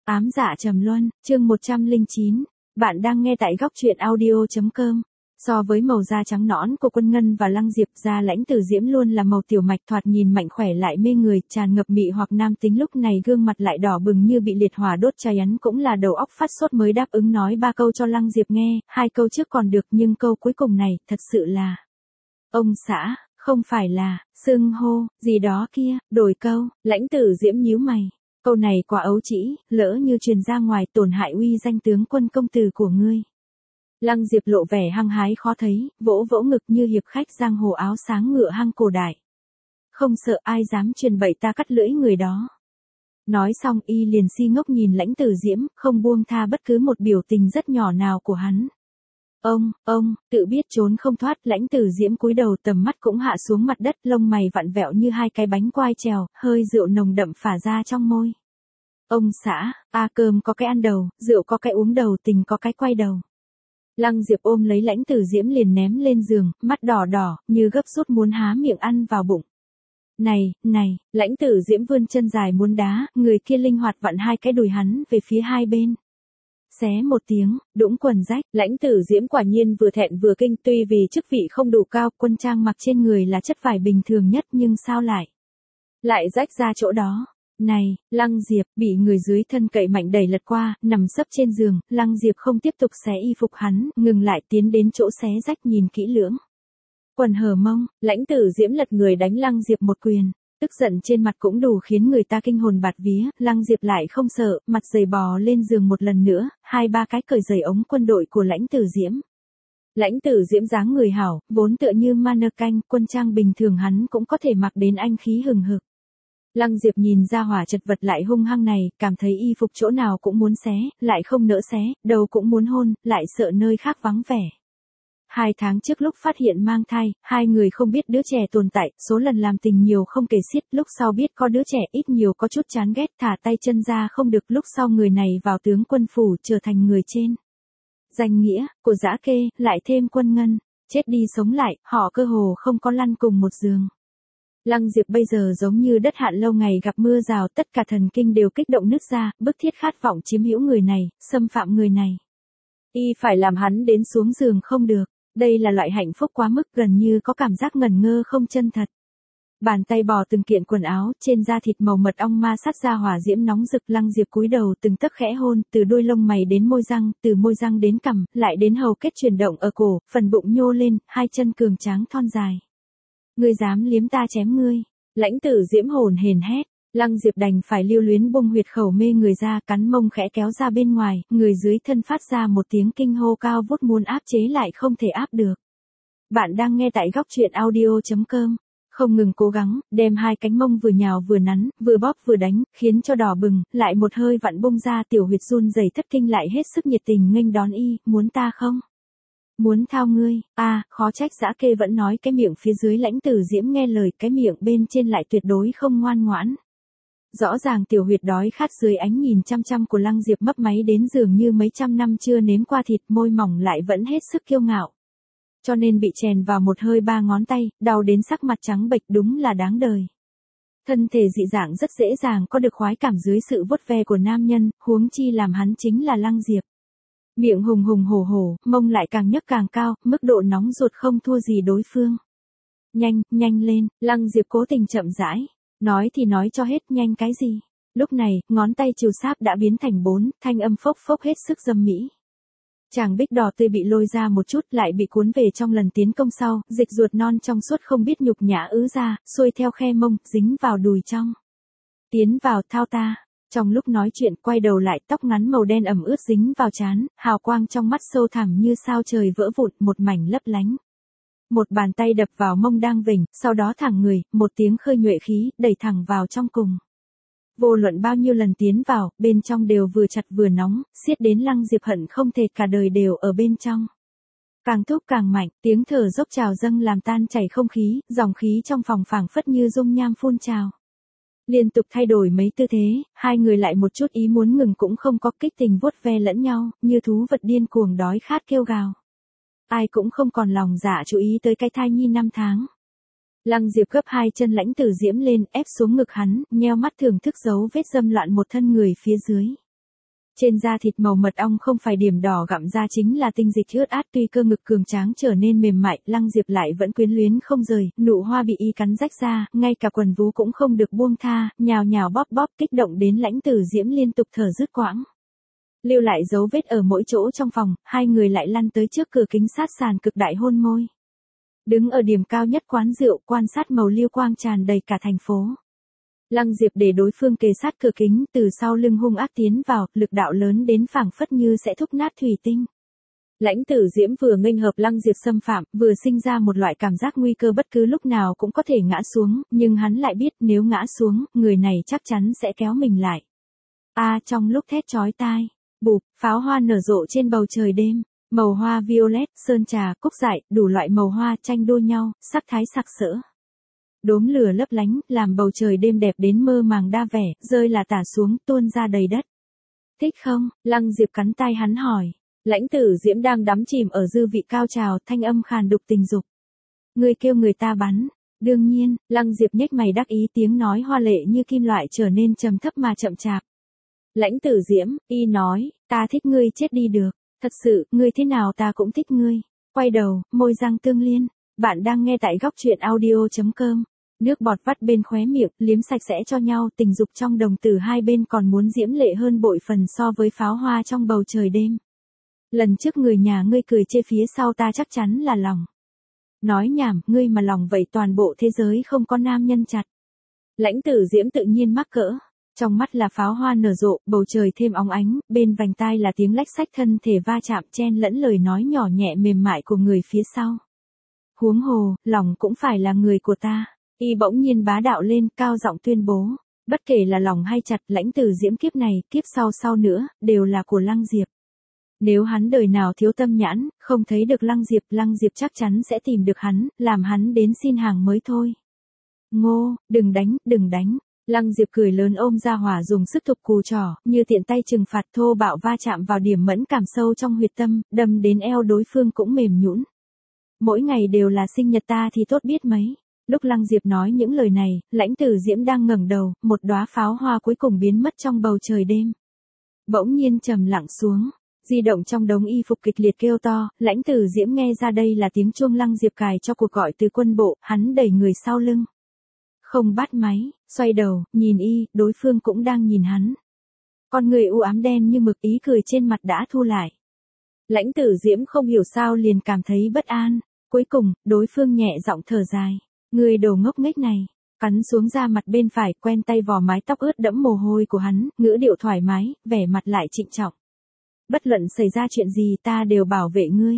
Ám dạ trầm luân, chương 109. Bạn đang nghe tại góc truyện audio.com. So với màu da trắng nõn của Quân Ngân và Lăng Diệp, da Lãnh Tử Diễm luôn là màu tiểu mạch, thoạt nhìn mạnh khỏe lại mê người, tràn ngập mị hoặc nam tính. Lúc này gương mặt lại đỏ bừng như bị liệt hỏa đốt cháy. Hắn cũng là đầu óc phát sốt mới đáp ứng nói 3 câu cho Lăng Diệp nghe, 2 câu trước còn được nhưng câu cuối cùng này, thật sự là ông xã, không phải là xưng hô gì đó kia. Đổi câu. Lãnh Tử Diễm nhíu mày. Câu này quá ấu trĩ, lỡ như truyền ra ngoài tổn hại uy danh tướng quân công tử của ngươi. Lăng Diệp lộ vẻ hăng hái khó thấy, vỗ vỗ ngực như hiệp khách giang hồ áo sáng ngựa hăng cổ đại. Không sợ ai dám truyền bậy ta cắt lưỡi người đó. Nói xong y liền si ngốc nhìn Lãnh Tử Diễm, không buông tha bất cứ một biểu tình rất nhỏ nào của hắn. Ông, tự biết trốn không thoát. Lãnh Tử Diễm cúi đầu, tầm mắt cũng hạ xuống mặt đất, lông mày vặn vẹo như 2 cái bánh quai trèo, hơi rượu nồng đậm phả ra trong môi. Ông xã, cơm có cái ăn đầu, rượu có cái uống đầu, tình có cái quay đầu. Lăng Diệp ôm lấy Lãnh Tử Diễm liền ném lên giường, mắt đỏ đỏ, như gấp rút muốn há miệng ăn vào bụng. Này, Lãnh Tử Diễm vươn chân dài muốn đá, người kia linh hoạt vặn 2 cái đùi hắn về phía hai bên. Xé một tiếng, đũng quần rách. Lãnh Tử Diễm quả nhiên vừa thẹn vừa kinh, tuy vì chức vị không đủ cao, quân trang mặc trên người là chất vải bình thường nhất, nhưng sao lại rách ra chỗ đó. Này, Lăng Diệp, bị người dưới thân cậy mạnh đẩy lật qua, nằm sấp trên giường. Lăng Diệp không tiếp tục xé y phục hắn, ngừng lại tiến đến chỗ xé rách nhìn kỹ lưỡng. Quần hở mông. Lãnh Tử Diễm lật người đánh Lăng Diệp một quyền. Tức giận trên mặt cũng đủ khiến người ta kinh hồn bạt vía. Lăng Diệp lại không sợ, mặt dày bò lên giường một lần nữa, 2-3 cái cởi giày ống quân đội của Lãnh Tử Diễm. Lãnh Tử Diễm dáng người hảo, vốn tựa như mannequin, quân trang bình thường hắn cũng có thể mặc đến anh khí hừng hực. Lăng Diệp nhìn ra hỏa chật vật lại hung hăng này, cảm thấy y phục chỗ nào cũng muốn xé, lại không nỡ xé, đầu cũng muốn hôn, lại sợ nơi khác vắng vẻ. 2 tháng trước lúc phát hiện mang thai, 2 người không biết đứa trẻ tồn tại, số lần làm tình nhiều không kể xiết, lúc sau biết có đứa trẻ ít nhiều có chút chán ghét, thả tay chân ra không được, lúc sau người này vào tướng quân phủ trở thành người trên danh nghĩa của Dã Kê, lại thêm Quân Ngân, chết đi sống lại, họ cơ hồ không có lăn cùng một giường. Lăng Diệp bây giờ giống như đất hạn lâu ngày gặp mưa rào, tất cả thần kinh đều kích động nứt ra, bức thiết khát vọng chiếm hữu người này, xâm phạm người này. Y phải làm hắn đến xuống giường không được. Đây là loại hạnh phúc quá mức, gần như có cảm giác ngẩn ngơ không chân thật. Bàn tay bò từng kiện quần áo, trên da thịt màu mật ong ma sát ra hỏa diễm nóng rực. Lăng Diệp cúi đầu từng tấc khẽ hôn, từ đôi lông mày đến môi răng, từ môi răng đến cằm, lại đến hầu kết chuyển động ở cổ, phần bụng nhô lên, 2 chân cường tráng thon dài. Ngươi dám liếm ta chém ngươi. Lãnh Tử Diễm hồn hển hét. Lăng Diệp đành phải lưu luyến bung huyệt khẩu mê người ra, cắn mông khẽ kéo ra bên ngoài, người dưới thân phát ra một tiếng kinh hô cao vút muốn áp chế lại không thể áp được. Bạn đang nghe tại góc truyện audio.com. Không ngừng cố gắng, đem 2 cánh mông vừa nhào vừa nắn, vừa bóp vừa đánh, khiến cho đỏ bừng, lại một hơi vặn bung ra, tiểu huyệt run rẩy thất kinh lại hết sức nhiệt tình nghênh đón y, muốn ta không? Muốn thao ngươi. Khó trách Dã Kê vẫn nói cái miệng phía dưới Lãnh Tử Diễm nghe lời, cái miệng bên trên lại tuyệt đối không ngoan ngoãn. Rõ ràng tiểu huyệt đói khát dưới ánh nhìn chăm chăm của Lăng Diệp mấp máy đến dường như mấy trăm năm chưa nếm qua thịt, môi mỏng lại vẫn hết sức kiêu ngạo. Cho nên bị chèn vào một hơi 3 ngón tay, đau đến sắc mặt trắng bệch, đúng là đáng đời. Thân thể dị dạng rất dễ dàng có được khoái cảm dưới sự vuốt ve của nam nhân, huống chi làm hắn chính là Lăng Diệp. Miệng hùng hùng hổ hổ, mông lại càng nhấc càng cao, mức độ nóng ruột không thua gì đối phương. Nhanh lên. Lăng Diệp cố tình chậm rãi. Nói thì nói cho hết, nhanh cái gì. Lúc này, ngón tay trừ sáp đã biến thành 4, thanh âm phốc phốc hết sức dâm mỹ. Chàng bích đỏ tươi bị lôi ra một chút, lại bị cuốn về trong lần tiến công sau, dịch ruột non trong suốt không biết nhục nhã ứ ra, xuôi theo khe mông, dính vào đùi trong. Tiến vào, thao ta. Trong lúc nói chuyện, quay đầu lại, tóc ngắn màu đen ẩm ướt dính vào trán, hào quang trong mắt sâu thẳm như sao trời vỡ vụn, một mảnh lấp lánh. Một bàn tay đập vào mông đang vểnh, sau đó thẳng người, một tiếng khơi nhuệ khí, đẩy thẳng vào trong cùng. Vô luận bao nhiêu lần tiến vào, bên trong đều vừa chặt vừa nóng, siết đến Lăng Diệp hận không thể cả đời đều ở bên trong. Càng thúc càng mạnh, tiếng thở dốc trào dâng làm tan chảy không khí, dòng khí trong phòng phảng phất như dung nham phun trào. Liên tục thay đổi mấy tư thế, 2 người lại một chút ý muốn ngừng cũng không có, kích tình vuốt ve lẫn nhau, như thú vật điên cuồng đói khát kêu gào. Ai cũng không còn lòng dạ chú ý tới cái thai nhi 5 tháng. Lăng Diệp gấp 2 chân Lãnh Tử Diễm lên, ép xuống ngực hắn, nheo mắt thưởng thức dấu vết dâm loạn một thân người phía dưới. Trên da thịt màu mật ong không phải điểm đỏ gặm ra chính là tinh dịch ướt át, tuy cơ ngực cường tráng trở nên mềm mại, Lăng Diệp lại vẫn quyến luyến không rời, nụ hoa bị y cắn rách ra, ngay cả quần vú cũng không được buông tha, nhào nhào bóp bóp, kích động đến Lãnh Tử Diễm liên tục thở dứt quãng. Lưu lại dấu vết ở mỗi chỗ trong phòng, hai người lại lăn tới trước cửa kính sát sàn cực đại hôn môi. Đứng ở điểm cao nhất quán rượu, quan sát màu lưu quang tràn đầy cả thành phố. Lăng Diệp để đối phương kề sát cửa kính, từ sau lưng hung ác tiến vào, lực đạo lớn đến phảng phất như sẽ thúc nát thủy tinh. Lãnh Tử Diễm vừa nghênh hợp Lăng Diệp xâm phạm, vừa sinh ra một loại cảm giác nguy cơ bất cứ lúc nào cũng có thể ngã xuống, nhưng hắn lại biết nếu ngã xuống, người này chắc chắn sẽ kéo mình lại. Trong lúc thét chói tai, bụp, pháo hoa nở rộ trên bầu trời đêm, màu hoa violet, sơn trà, cúc dại, đủ loại màu hoa tranh đua nhau, sắc thái sặc sỡ. Đốm lửa lấp lánh, làm bầu trời đêm đẹp đến mơ màng đa vẻ, rơi là tả xuống, tuôn ra đầy đất. Thích không? Lăng Diệp cắn tai hắn hỏi. Lãnh Tử Diễm đang đắm chìm ở dư vị cao trào, thanh âm khàn đục tình dục. Ngươi kêu người ta bắn. Đương nhiên, Lăng Diệp nhếch mày đắc ý, tiếng nói hoa lệ như kim loại trở nên trầm thấp mà chậm chạp. Lãnh Tử Diễm, y nói, ta thích ngươi chết đi được. Thật sự, ngươi thế nào ta cũng thích ngươi. Quay đầu, môi răng tương liên. Bạn đang nghe tại góc truyện audio.com. Nước bọt vắt bên khóe miệng, liếm sạch sẽ cho nhau, tình dục trong đồng tử hai bên còn muốn diễm lệ hơn bội phần so với pháo hoa trong bầu trời đêm. Lần trước người nhà ngươi cười chê phía sau ta chắc chắn là lòng. Nói nhảm, ngươi mà lòng vậy toàn bộ thế giới không có nam nhân chặt. Lãnh Tử Diễm tự nhiên mắc cỡ. Trong mắt là pháo hoa nở rộ, bầu trời thêm óng ánh, bên vành tai là tiếng lách xách thân thể va chạm chen lẫn lời nói nhỏ nhẹ mềm mại của người phía sau. Huống hồ, lòng cũng phải là người của ta. Y bỗng nhiên bá đạo lên, cao giọng tuyên bố. Bất kể là lòng hay chặt, Lãnh Tử Diễm kiếp này, kiếp sau nữa, đều là của Lăng Diệp. Nếu hắn đời nào thiếu tâm nhãn, không thấy được Lăng Diệp chắc chắn sẽ tìm được hắn, làm hắn đến xin hàng mới thôi. Ngô, đừng đánh. Lăng Diệp cười lớn ôm ra hỏa dùng sức thục cù trỏ, như tiện tay trừng phạt thô bạo va chạm vào điểm mẫn cảm sâu trong huyệt tâm, đâm đến eo đối phương cũng mềm nhũn. Mỗi ngày đều là sinh nhật ta thì tốt biết mấy. Lúc Lăng Diệp nói những lời này, Lãnh Tử Diễm đang ngẩng đầu, một đóa pháo hoa cuối cùng biến mất trong bầu trời đêm. Bỗng nhiên trầm lặng xuống, di động trong đống y phục kịch liệt kêu to, Lãnh Tử Diễm nghe ra đây là tiếng chuông Lăng Diệp cài cho cuộc gọi từ quân bộ, hắn đẩy người sau lưng. Không bắt máy, xoay đầu, nhìn y, đối phương cũng đang nhìn hắn. Con người u ám đen như mực, ý cười trên mặt đã thu lại. Lãnh Tử Diễm không hiểu sao liền cảm thấy bất an. Cuối cùng, đối phương nhẹ giọng thở dài. Người đồ ngốc nghếch này. Cắn xuống da mặt bên phải, quen tay vò mái tóc ướt đẫm mồ hôi của hắn, ngữ điệu thoải mái, vẻ mặt lại trịnh trọng. Bất luận xảy ra chuyện gì ta đều bảo vệ ngươi.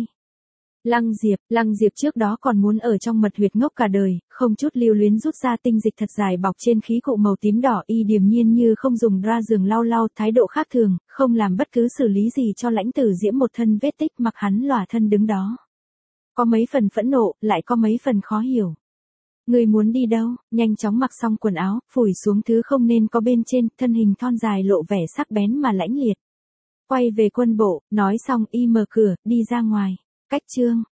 Lăng Diệp trước đó còn muốn ở trong mật huyệt ngốc cả đời, không chút lưu luyến rút ra tinh dịch thật dài bọc trên khí cụ màu tím đỏ, y điềm nhiên như không dùng ra giường lau, thái độ khác thường, không làm bất cứ xử lý gì cho Lãnh Tử Diễm một thân vết tích, mặc hắn lòa thân đứng đó. Có mấy phần phẫn nộ, lại có mấy phần khó hiểu. Ngươi muốn đi đâu? Nhanh chóng mặc xong quần áo, phủi xuống thứ không nên có bên trên, thân hình thon dài lộ vẻ sắc bén mà lãnh liệt. Quay về quân bộ, nói xong y mở cửa, đi ra ngoài. Cách chương.